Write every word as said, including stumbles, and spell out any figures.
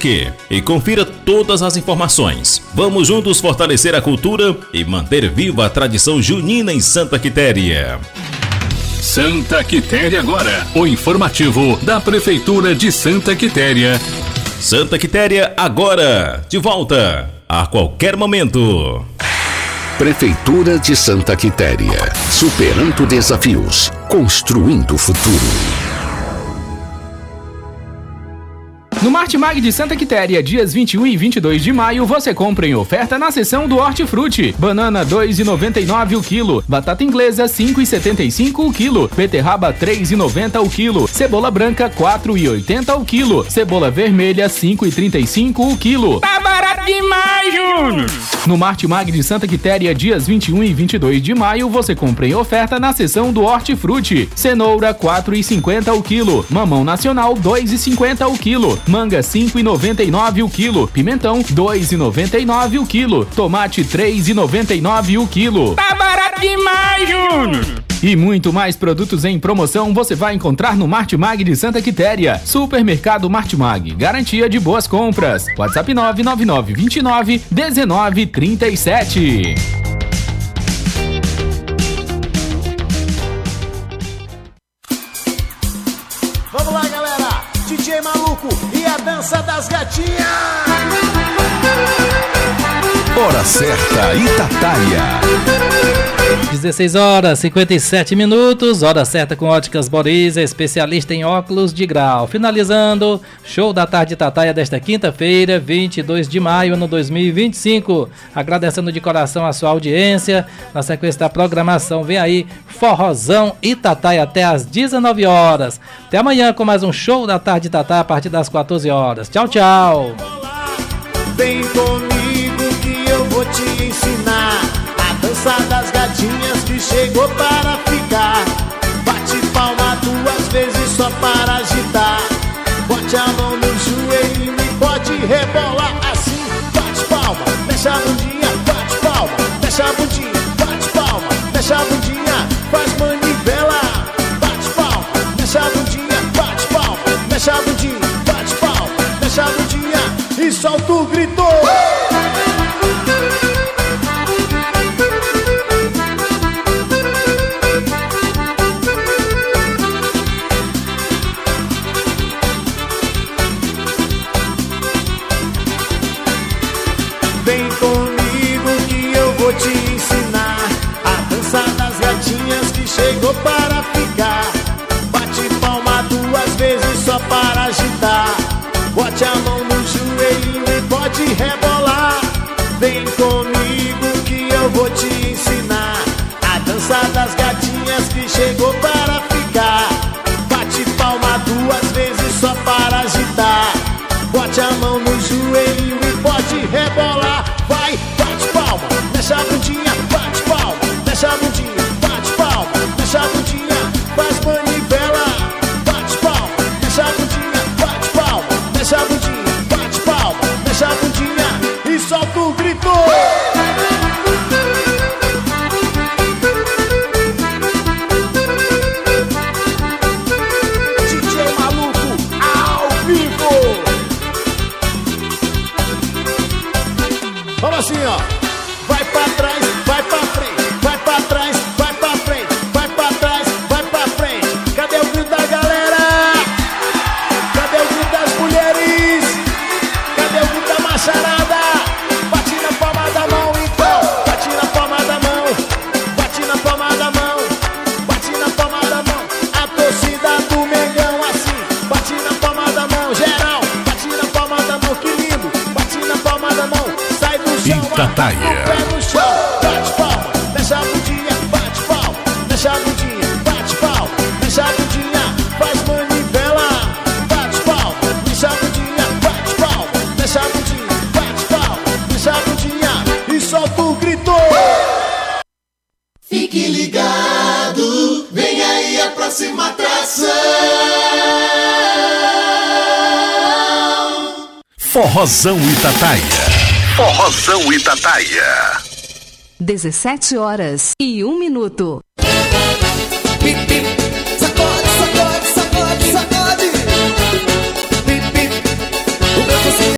Music e confira todas as informações. Vamos juntos fortalecer a cultura e manter viva a tradição junina em Santa Quitéria. Santa Quitéria agora, o informativo da Prefeitura de Santa Quitéria. Santa Quitéria agora, de volta a qualquer momento. Prefeitura de Santa Quitéria, superando desafios, construindo o futuro. No Martimag de Santa Quitéria, dias vinte e um e vinte e dois de maio, você compra em oferta na seção do Hortifruti. Banana dois reais e noventa e nove centavos o quilo, batata inglesa cinco reais e setenta e cinco centavos o quilo, beterraba três reais e noventa centavos o quilo, cebola branca quatro reais e oitenta centavos o quilo, cebola vermelha cinco reais e trinta e cinco centavos o quilo. Tá barato demais, Júnior! No Martimag de Santa Quitéria, dias vinte e um e vinte e dois de maio, você compra em oferta na seção do Hortifruti. Cenoura quatro reais e cinquenta centavos o quilo, mamão nacional dois reais e cinquenta centavos o quilo, manga cinco reais e noventa e nove centavos o quilo, pimentão dois reais e noventa e nove centavos o quilo, tomate três reais e noventa e nove centavos o quilo. Tá barato demais, Júnior! E muito mais produtos em promoção você vai encontrar no Martimag de Santa Quitéria. Supermercado Martimag, garantia de boas compras. WhatsApp nove nove nove dois nove um nove três sete. Vamos lá, galera! D J Maluco e a dança das gatinhas! Hora certa, Itataia. dezesseis horas e cinquenta e sete minutos, hora certa com Óticas Boris, especialista em óculos de grau. Finalizando, show da tarde Itataia desta quinta-feira, vinte e dois de maio, ano dois mil e vinte e cinco. Agradecendo de coração a sua audiência. Na sequência da programação, vem aí Forrozão Itataia até às dezenove horas. Até amanhã com mais um show da tarde Itataia a partir das quatorze horas. Tchau, tchau. Vem comigo que eu vou te ensinar a dança das gatinhas que chegou para ficar. Bate palma duas vezes só para agitar. Bote a mão no joelho e pode rebolar assim. Bate palma, mexe a bundinha, bate palma, mexe a bundinha, bate palma, mexe a bundinha, faz manivela. Bate palma, mexe a bundinha, bate palma, mexe a bundinha, bate palma, mexe a bundinha e solta o grito. Vem comigo que eu vou te ensinar a dança das gatinhas que chegou para ficar. Bate palma duas vezes só para agitar. Bote a mão no joelho e pode rebolar. Vem comigo que eu vou te ensinar a dança das gatinhas que chegou para ficar. Bate palma duas vezes só para agitar. Bote a mão no joelho e pode rebolar. Vai, bate palma, mexe a bundinha, bate palma, mexe a bundinha, bate palma, mexe a bundinha, faz manivela. Bate palma, mexe a bundinha, bate palma, mexe a bundinha, bate palma, mexe a bundinha e solta o grito. D J Maluco ao vivo. Vamos assim, ó. Vai pra trás, vai pra frente, vai pra trás, vai pra frente, vai pra trás, vai pra frente. Cadê o grito da galera? Cadê o grito das mulheres? Cadê o grito da macharada? Bate na palma da mão, então. Bate na palma da mão. Bate na palma da mão. Bate na palma da mão. A torcida do Mengão assim. Bate na palma da mão, geral. Bate na palma da mão, que lindo. Bate na palma da mão. Sai do chão, Itataia. pé no chão. Bate palma, mexe a bundinha, bate palma, mexe a bundinha, bate palma, mexe a bundinha, faz manivela. Bate palma, mexe a bundinha, bate palma, mexe a bundinha, bate palma, mexe a bundinha e solta o grito. Fique ligado, vem aí a próxima atração. Forrozão Itataia. Forrozão Itataia. dezessete horas e um minuto.